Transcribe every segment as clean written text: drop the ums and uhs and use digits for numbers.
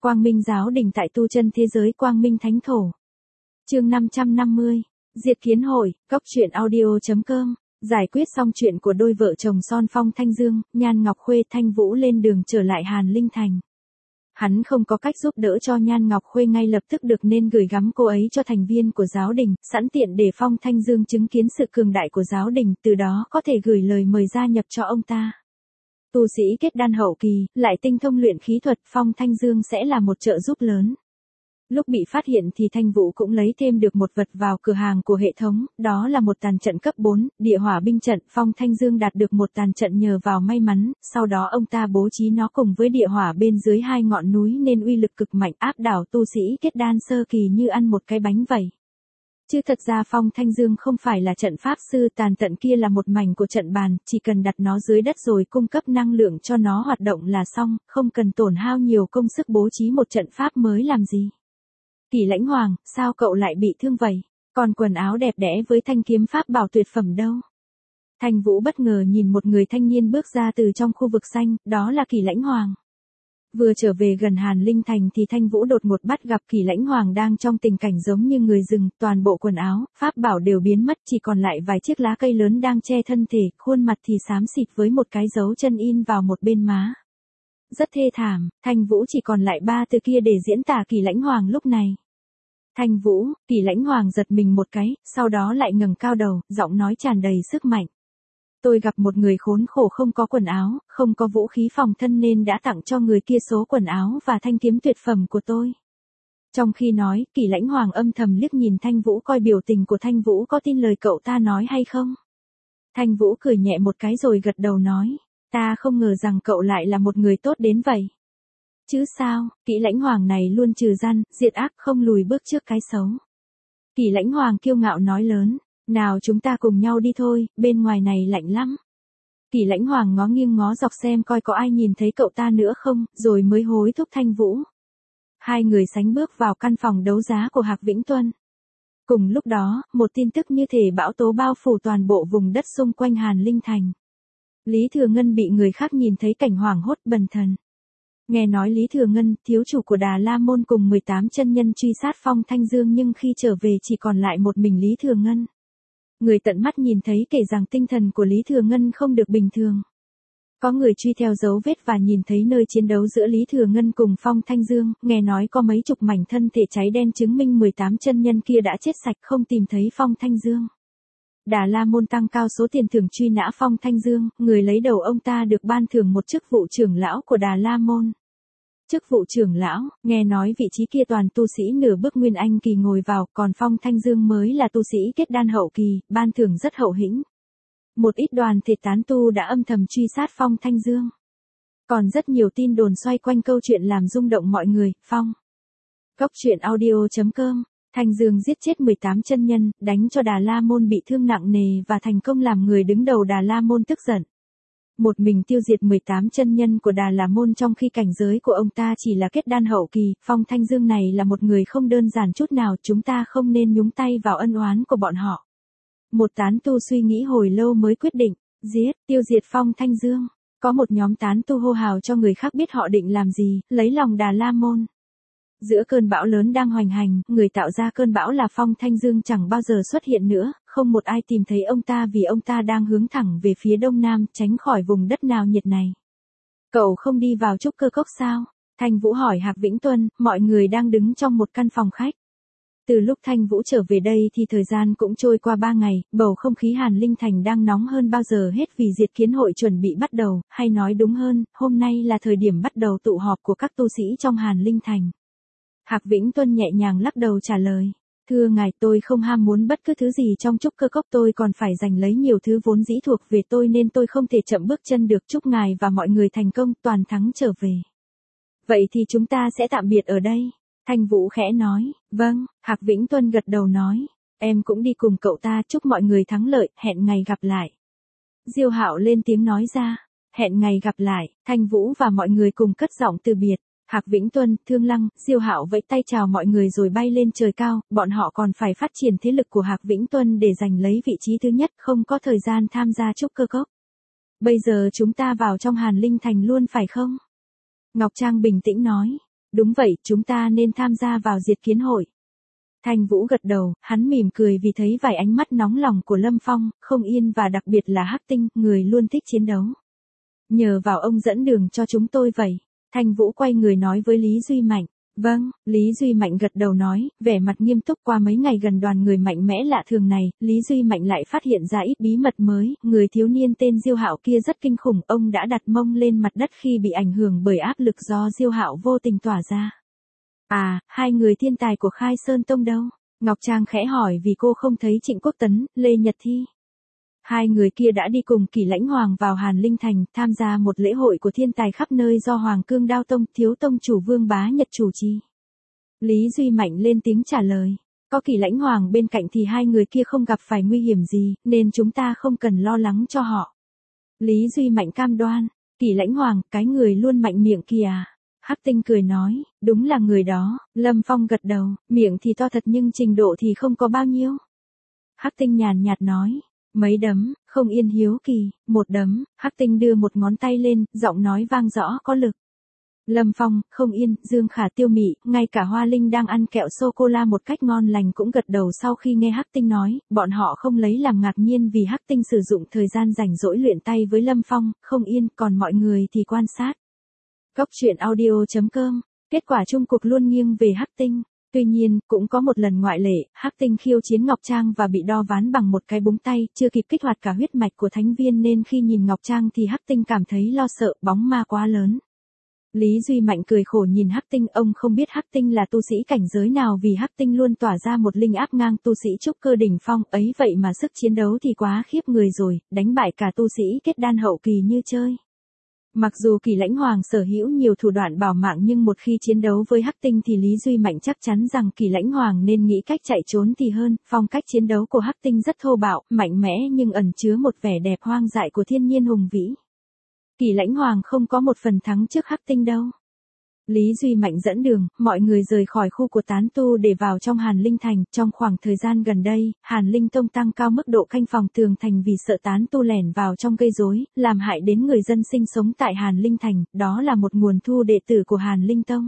Quang Minh giáo đình tại tu chân thế giới Quang Minh Thánh Thổ. Chương 550. Diệt kiến hội, cóc truyện audio.com. Giải quyết xong chuyện của đôi vợ chồng son Phong Thanh Dương, Nhan Ngọc Khuê Thanh Vũ lên đường trở lại Hàn Linh Thành. Hắn không có cách giúp đỡ cho Nhan Ngọc Khuê ngay lập tức được nên gửi gắm cô ấy cho thành viên của giáo đình, sẵn tiện để Phong Thanh Dương chứng kiến sự cường đại của giáo đình, từ đó có thể gửi lời mời gia nhập cho ông ta. Tu sĩ kết đan hậu kỳ, lại tinh thông luyện khí thuật, Phong Thanh Dương sẽ là một trợ giúp lớn. Lúc bị phát hiện thì Thanh Vũ cũng lấy thêm được một vật vào cửa hàng của hệ thống, đó là một tàn trận cấp 4, địa hỏa binh trận. Phong Thanh Dương đạt được một tàn trận nhờ vào may mắn, sau đó ông ta bố trí nó cùng với địa hỏa bên dưới hai ngọn núi nên uy lực cực mạnh, áp đảo tu sĩ kết đan sơ kỳ như ăn một cái bánh vậy. Chứ thật ra Phong Thanh Dương không phải là trận pháp sư, tàn trận kia là một mảnh của trận bàn, chỉ cần đặt nó dưới đất rồi cung cấp năng lượng cho nó hoạt động là xong, không cần tổn hao nhiều công sức bố trí một trận pháp mới làm gì. Kỳ Lãnh Hoàng, sao cậu lại bị thương vậy? Còn quần áo đẹp đẽ với thanh kiếm pháp bảo tuyệt phẩm đâu? Thanh Vũ bất ngờ nhìn một người thanh niên bước ra từ trong khu vực xanh, đó là Kỳ Lãnh Hoàng. Vừa trở về gần Hàn Linh Thành thì Thanh Vũ đột ngột bắt gặp Kỳ Lãnh Hoàng đang trong tình cảnh giống như người rừng, toàn bộ quần áo, pháp bảo đều biến mất, chỉ còn lại vài chiếc lá cây lớn đang che thân thể, khuôn mặt thì xám xịt với một cái dấu chân in vào một bên má. Rất thê thảm, Thanh Vũ chỉ còn lại 3 từ kia để diễn tả Kỳ Lãnh Hoàng lúc này. Thanh Vũ, Kỳ Lãnh Hoàng giật mình một cái, sau đó lại ngẩng cao đầu, giọng nói tràn đầy sức mạnh. Tôi gặp một người khốn khổ không có quần áo, không có vũ khí phòng thân nên đã tặng cho người kia số quần áo và thanh kiếm tuyệt phẩm của tôi. Trong khi nói, Kỳ Lãnh Hoàng âm thầm liếc nhìn Thanh Vũ coi biểu tình của Thanh Vũ có tin lời cậu ta nói hay không. Thanh Vũ cười nhẹ một cái rồi gật đầu nói, ta không ngờ rằng cậu lại là một người tốt đến vậy. Chứ sao, Kỳ Lãnh Hoàng này luôn trừ gian, diệt ác, không lùi bước trước cái xấu. Kỳ Lãnh Hoàng kiêu ngạo nói lớn, nào chúng ta cùng nhau đi thôi, bên ngoài này lạnh lắm. Kỳ Lãnh Hoàng ngó nghiêng ngó dọc xem coi có ai nhìn thấy cậu ta nữa không, rồi mới hối thúc Thanh Vũ. Hai người sánh bước vào căn phòng đấu giá của Hạc Vĩnh Tuân. Cùng lúc đó, một tin tức như thể bão tố bao phủ toàn bộ vùng đất xung quanh Hàn Linh Thành. Lý Thừa Ngân bị người khác nhìn thấy cảnh hoảng hốt bần thần. Nghe nói Lý Thừa Ngân, thiếu chủ của Đà La Môn cùng 18 chân nhân truy sát Phong Thanh Dương nhưng khi trở về chỉ còn lại một mình Lý Thừa Ngân. Người tận mắt nhìn thấy kể rằng tinh thần của Lý Thừa Ngân không được bình thường. Có người truy theo dấu vết và nhìn thấy nơi chiến đấu giữa Lý Thừa Ngân cùng Phong Thanh Dương, nghe nói có mấy chục mảnh thân thể cháy đen chứng minh 18 chân nhân kia đã chết sạch không tìm thấy Phong Thanh Dương. Đà La Môn tăng cao số tiền thưởng truy nã Phong Thanh Dương, người lấy đầu ông ta được ban thưởng một chức vụ trưởng lão của Đà La Môn. Chức vụ trưởng lão, nghe nói vị trí kia toàn tu sĩ nửa bước nguyên anh kỳ ngồi vào, còn Phong Thanh Dương mới là tu sĩ kết đan hậu kỳ, ban thưởng rất hậu hĩnh. Một ít đoàn thể tán tu đã âm thầm truy sát Phong Thanh Dương. Còn rất nhiều tin đồn xoay quanh câu chuyện làm rung động mọi người, Phong. Cóc truyện audio.com. Thanh Dương giết chết 18 chân nhân, đánh cho Đà La Môn bị thương nặng nề và thành công làm người đứng đầu Đà La Môn tức giận. Một mình tiêu diệt 18 chân nhân của Đà La Môn trong khi cảnh giới của ông ta chỉ là kết đan hậu kỳ, Phong Thanh Dương này là một người không đơn giản chút nào, chúng ta không nên nhúng tay vào ân oán của bọn họ. Một tán tu suy nghĩ hồi lâu mới quyết định, tiêu diệt Phong Thanh Dương. Có một nhóm tán tu hô hào cho người khác biết họ định làm gì, lấy lòng Đà La Môn. Giữa cơn bão lớn đang hoành hành, người tạo ra cơn bão là Phong Thanh Dương chẳng bao giờ xuất hiện nữa, không một ai tìm thấy ông ta vì ông ta đang hướng thẳng về phía đông nam, tránh khỏi vùng đất nào nhiệt này. Cậu không đi vào trúc cơ cốc sao? Thanh Vũ hỏi Hạc Vĩnh Tuân, mọi người đang đứng trong một căn phòng khách. Từ lúc Thanh Vũ trở về đây thì thời gian cũng trôi qua 3 ngày, bầu không khí Hàn Linh Thành đang nóng hơn bao giờ hết vì diệt kiến hội chuẩn bị bắt đầu, hay nói đúng hơn, hôm nay là thời điểm bắt đầu tụ họp của các tu sĩ trong Hàn Linh Thành. Hạc Vĩnh Tuân nhẹ nhàng lắc đầu trả lời, thưa ngài, tôi không ham muốn bất cứ thứ gì trong trúc cơ cốc, tôi còn phải giành lấy nhiều thứ vốn dĩ thuộc về tôi nên tôi không thể chậm bước chân được, chúc ngài và mọi người thành công, toàn thắng trở về. Vậy thì chúng ta sẽ tạm biệt ở đây. Thanh Vũ khẽ nói, vâng. Hạc Vĩnh Tuân gật đầu nói, em cũng đi cùng cậu ta, chúc mọi người thắng lợi, hẹn ngày gặp lại. Diêu Hạo lên tiếng nói ra, hẹn ngày gặp lại. Thanh Vũ và mọi người cùng cất giọng từ biệt. Hạc Vĩnh Tuân, Thương Lăng, Diêu Hạo vẫy tay chào mọi người rồi bay lên trời cao, bọn họ còn phải phát triển thế lực của Hạc Vĩnh Tuân để giành lấy vị trí thứ nhất, không có thời gian tham gia trúc cơ cốc. Bây giờ chúng ta vào trong Hàn Linh Thành luôn phải không? Ngọc Trang bình tĩnh nói, Đúng vậy, chúng ta nên tham gia vào diệt kiến hội. Thanh Vũ gật đầu, hắn mỉm cười vì thấy vài ánh mắt nóng lòng của Lâm Phong, Không Yên và đặc biệt là Hắc Tinh, người luôn thích chiến đấu. Nhờ vào ông dẫn đường cho chúng tôi vậy. Thanh Vũ quay người nói với Lý Duy Mạnh. Vâng, Lý Duy Mạnh gật đầu nói, vẻ mặt nghiêm túc. Qua mấy ngày gần đoàn người mạnh mẽ lạ thường này, Lý Duy Mạnh lại phát hiện ra ít bí mật mới, người thiếu niên tên Diêu Hạo kia rất kinh khủng, ông đã đặt mông lên mặt đất khi bị ảnh hưởng bởi áp lực do Diêu Hạo vô tình tỏa ra. À, hai người thiên tài của Khai Sơn Tông đâu? Ngọc Trang khẽ hỏi vì cô không thấy Trịnh Quốc Tấn, Lê Nhật Thi. Hai người kia đã đi cùng Kỷ Lãnh Hoàng vào Hàn Linh Thành, tham gia một lễ hội của thiên tài khắp nơi do Hoàng Cương Đao Tông, thiếu tông chủ Vương Bá Nhật chủ trì. Lý Duy Mạnh lên tiếng trả lời. Có Kỷ Lãnh Hoàng bên cạnh thì hai người kia không gặp phải nguy hiểm gì, nên chúng ta không cần lo lắng cho họ. Lý Duy Mạnh cam đoan. Kỷ Lãnh Hoàng, cái người luôn mạnh miệng kìa. Hắc Tinh cười nói, đúng là người đó. Lâm Phong gật đầu, miệng thì to thật nhưng trình độ thì không có bao nhiêu. Hắc Tinh nhàn nhạt nói. Mấy đấm, Không Yên hiếu kỳ, một đấm. Hắc Tinh đưa một ngón tay lên, giọng nói vang rõ có lực. Lâm Phong, Không Yên, Dương Khả, Tiêu Mị, ngay cả Hoa Linh đang ăn kẹo sô-cô-la một cách ngon lành cũng gật đầu sau khi nghe Hắc Tinh nói, bọn họ không lấy làm ngạc nhiên vì Hắc Tinh sử dụng thời gian rảnh rỗi luyện tay với Lâm Phong, Không Yên, còn mọi người thì quan sát. Góc truyện audio.com, kết quả chung cuộc luôn nghiêng về Hắc Tinh. Tuy nhiên, cũng có một lần ngoại lệ, Hắc Tinh khiêu chiến Ngọc Trang và bị đo ván bằng một cái búng tay, chưa kịp kích hoạt cả huyết mạch của thánh viên nên khi nhìn Ngọc Trang thì Hắc Tinh cảm thấy lo sợ, bóng ma quá lớn. Lý Duy Mạnh cười khổ nhìn Hắc Tinh, ông không biết Hắc Tinh là tu sĩ cảnh giới nào vì Hắc Tinh luôn tỏa ra một linh áp ngang tu sĩ trúc cơ đỉnh phong, ấy vậy mà sức chiến đấu thì quá khiếp người rồi, đánh bại cả tu sĩ kết đan hậu kỳ như chơi. Mặc dù Kỷ Lãnh Hoàng sở hữu nhiều thủ đoạn bảo mạng nhưng một khi chiến đấu với Hắc Tinh thì Lý Duy Mạnh chắc chắn rằng Kỷ Lãnh Hoàng nên nghĩ cách chạy trốn thì hơn. Phong cách chiến đấu của Hắc Tinh rất thô bạo, mạnh mẽ nhưng ẩn chứa một vẻ đẹp hoang dại của thiên nhiên hùng vĩ. Kỷ Lãnh Hoàng không có một phần thắng trước Hắc Tinh đâu. Lý Duy Mạnh dẫn đường, mọi người rời khỏi khu của tán tu để vào trong Hàn Linh Thành. Trong khoảng thời gian gần đây, Hàn Linh Tông tăng cao mức độ canh phòng tường thành vì sợ tán tu lẻn vào trong gây rối, làm hại đến người dân sinh sống tại Hàn Linh Thành, đó là một nguồn thu đệ tử của Hàn Linh Tông.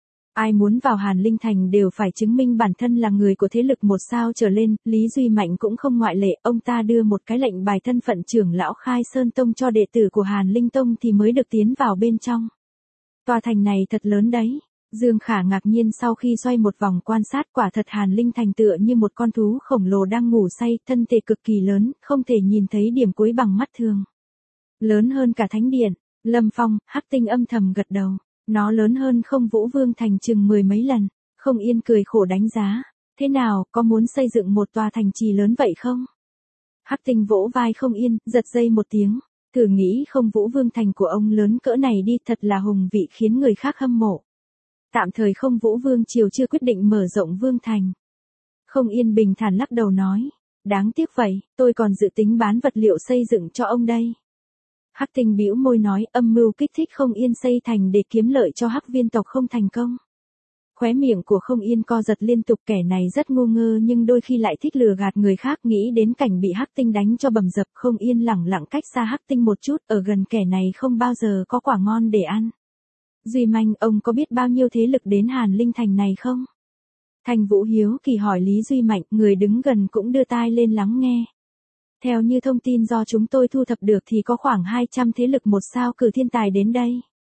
Ai muốn vào Hàn Linh Thành đều phải chứng minh bản thân là người của thế lực một sao trở lên, Lý Duy Mạnh cũng không ngoại lệ, ông ta đưa một cái lệnh bài thân phận trưởng lão Khai Sơn Tông cho đệ tử của Hàn Linh Tông thì mới được tiến vào bên trong. Tòa thành này thật lớn đấy. Dương Khả ngạc nhiên sau khi xoay một vòng quan sát, quả thật Hàn Linh Thành tựa như một con thú khổng lồ đang ngủ say, thân thể cực kỳ lớn, không thể nhìn thấy điểm cuối bằng mắt thường. Lớn hơn cả thánh điện. Lâm Phong, Hắc Tinh âm thầm gật đầu. Nó lớn hơn Không Vũ Vương Thành chừng 10 mấy lần. Không Yên cười khổ đánh giá. Thế nào, có muốn xây dựng một tòa thành trì lớn vậy không? Hắc Tinh vỗ vai Không Yên, giật dây một tiếng. Thử nghĩ Không Vũ Vương Thành của ông lớn cỡ này đi, thật là hùng vị khiến người khác hâm mộ. Tạm thời Không Vũ Vương Triều chưa quyết định mở rộng Vương Thành. Không Yên bình thản lắc đầu nói. Đáng tiếc vậy, tôi còn dự tính bán vật liệu xây dựng cho ông đây. Hắc Tinh bĩu môi nói, âm mưu kích thích Không Yên xây thành để kiếm lợi cho Hắc Viên tộc không thành công. Khóe miệng của Không Yên co giật liên tục, kẻ này rất ngu ngơ nhưng đôi khi lại thích lừa gạt người khác, nghĩ đến cảnh bị Hắc Tinh đánh cho bầm dập. Không Yên lẳng lặng cách xa Hắc Tinh một chút, ở gần kẻ này không bao giờ có quả ngon để ăn. Duy Mạnh, ông có biết bao nhiêu thế lực đến Hàn Linh Thành này không? Thành Vũ hiếu kỳ hỏi Lý Duy Mạnh, người đứng gần cũng đưa tai lên lắng nghe. Theo như thông tin do chúng tôi thu thập được thì có khoảng 200 thế lực một sao cử thiên tài đến đây.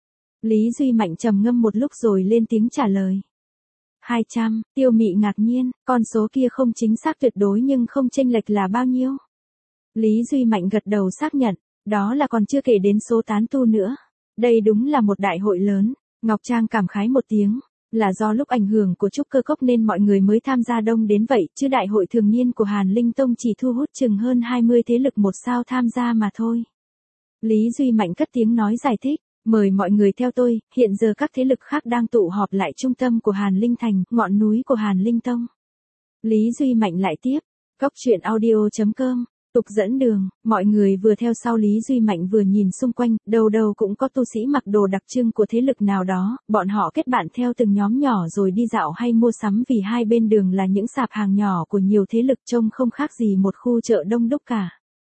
Lý Duy Mạnh trầm ngâm một lúc rồi lên tiếng trả lời. 200, Tiêu Mị ngạc nhiên, con số kia không chính xác tuyệt đối nhưng không chênh lệch là bao nhiêu? Lý Duy Mạnh gật đầu xác nhận, đó là còn chưa kể đến số tán tu nữa. Đây đúng là một đại hội lớn. Ngọc Trang cảm khái một tiếng, là do lúc ảnh hưởng của trúc cơ cốc nên mọi người mới tham gia đông đến vậy, chứ đại hội thường niên của Hàn Linh Tông chỉ thu hút chừng hơn 20 thế lực một sao tham gia mà thôi. Lý Duy Mạnh cất tiếng nói giải thích, mời mọi người theo tôi, hiện giờ các thế lực khác đang tụ họp lại trung tâm của Hàn Linh Thành, ngọn núi của Hàn Linh Tông. Lý Duy Mạnh lại tiếp, góc truyện audio.com. Tục dẫn đường, mọi người vừa theo sau Lý Duy Mạnh vừa nhìn xung quanh, đâu đâu cũng có tu sĩ mặc đồ đặc trưng của thế lực nào đó, bọn họ kết bạn theo từng nhóm nhỏ rồi đi dạo hay mua sắm vì hai bên đường là những sạp hàng nhỏ của nhiều thế lực trông không khác gì một khu chợ đông đúc cả.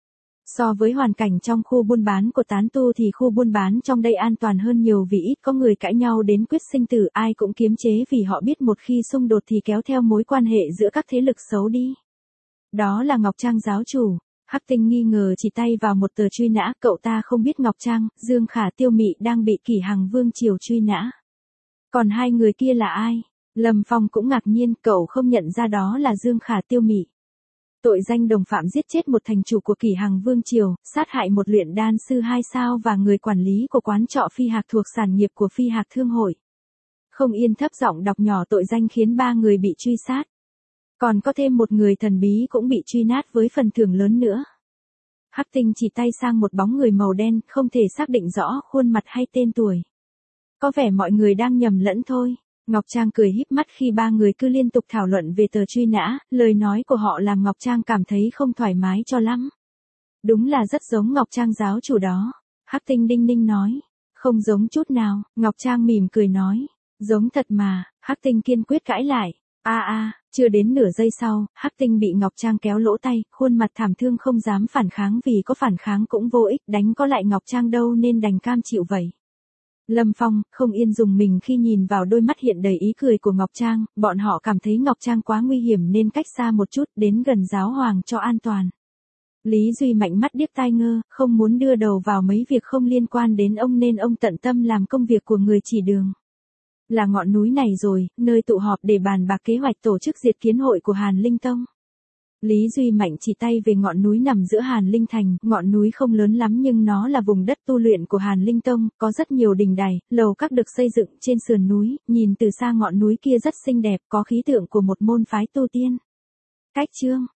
So với hoàn cảnh trong khu buôn bán của tán tu thì khu buôn bán trong đây an toàn hơn nhiều vì ít có người cãi nhau đến quyết sinh tử, ai cũng kiềm chế vì họ biết một khi xung đột thì kéo theo mối quan hệ giữa các thế lực xấu đi. Đó là Ngọc Trang giáo chủ. Hắc Tinh nghi ngờ chỉ tay vào một tờ truy nã, cậu ta không biết Ngọc Trang, Dương Khả Tiêu Mị đang bị Kỷ Hằng Vương Triều truy nã. Còn hai người kia là ai? Lâm Phong cũng ngạc nhiên, cậu không nhận ra đó là Dương Khả Tiêu Mị. Tội danh đồng phạm giết chết một thành chủ của Kỷ Hằng Vương Triều, sát hại một luyện đan sư 2 sao và người quản lý của quán trọ Phi Hạc thuộc sản nghiệp của Phi Hạc Thương hội. Không Yên thấp giọng đọc nhỏ tội danh khiến 3 người bị truy sát. Còn có thêm một người thần bí cũng bị truy nát với phần thưởng lớn nữa. Hắc Tinh chỉ tay sang một bóng người màu đen, không thể xác định rõ khuôn mặt hay tên tuổi. Có vẻ mọi người đang nhầm lẫn thôi. Ngọc Trang cười híp mắt khi 3 người cứ liên tục thảo luận về tờ truy nã, lời nói của họ làm Ngọc Trang cảm thấy không thoải mái cho lắm. Đúng là rất giống Ngọc Trang giáo chủ đó. Hắc Tinh đinh ninh nói. Không giống chút nào, Ngọc Trang mỉm cười nói. Giống thật mà, Hắc Tinh kiên quyết cãi lại. Chưa đến nửa giây sau, Hắc Tinh bị Ngọc Trang kéo lỗ tay, khuôn mặt thảm thương không dám phản kháng vì có phản kháng cũng vô ích, đánh có lại Ngọc Trang đâu nên đành cam chịu vậy. Lâm Phong, Không Yên dùng mình khi nhìn vào đôi mắt hiện đầy ý cười của Ngọc Trang, bọn họ cảm thấy Ngọc Trang quá nguy hiểm nên cách xa một chút, đến gần giáo hoàng cho an toàn. Lý Duy Mạnh mắt điếc tai ngơ, không muốn đưa đầu vào mấy việc không liên quan đến ông nên ông tận tâm làm công việc của người chỉ đường. Là ngọn núi này rồi, nơi tụ họp để bàn bạc kế hoạch tổ chức diệt kiến hội của Hàn Linh Tông. Lý Duy Mạnh chỉ tay về ngọn núi nằm giữa Hàn Linh Thành, ngọn núi không lớn lắm nhưng nó là vùng đất tu luyện của Hàn Linh Tông, có rất nhiều đình đài, lầu các được xây dựng trên sườn núi, nhìn từ xa ngọn núi kia rất xinh đẹp, có khí tượng của một môn phái tu tiên. Cách chương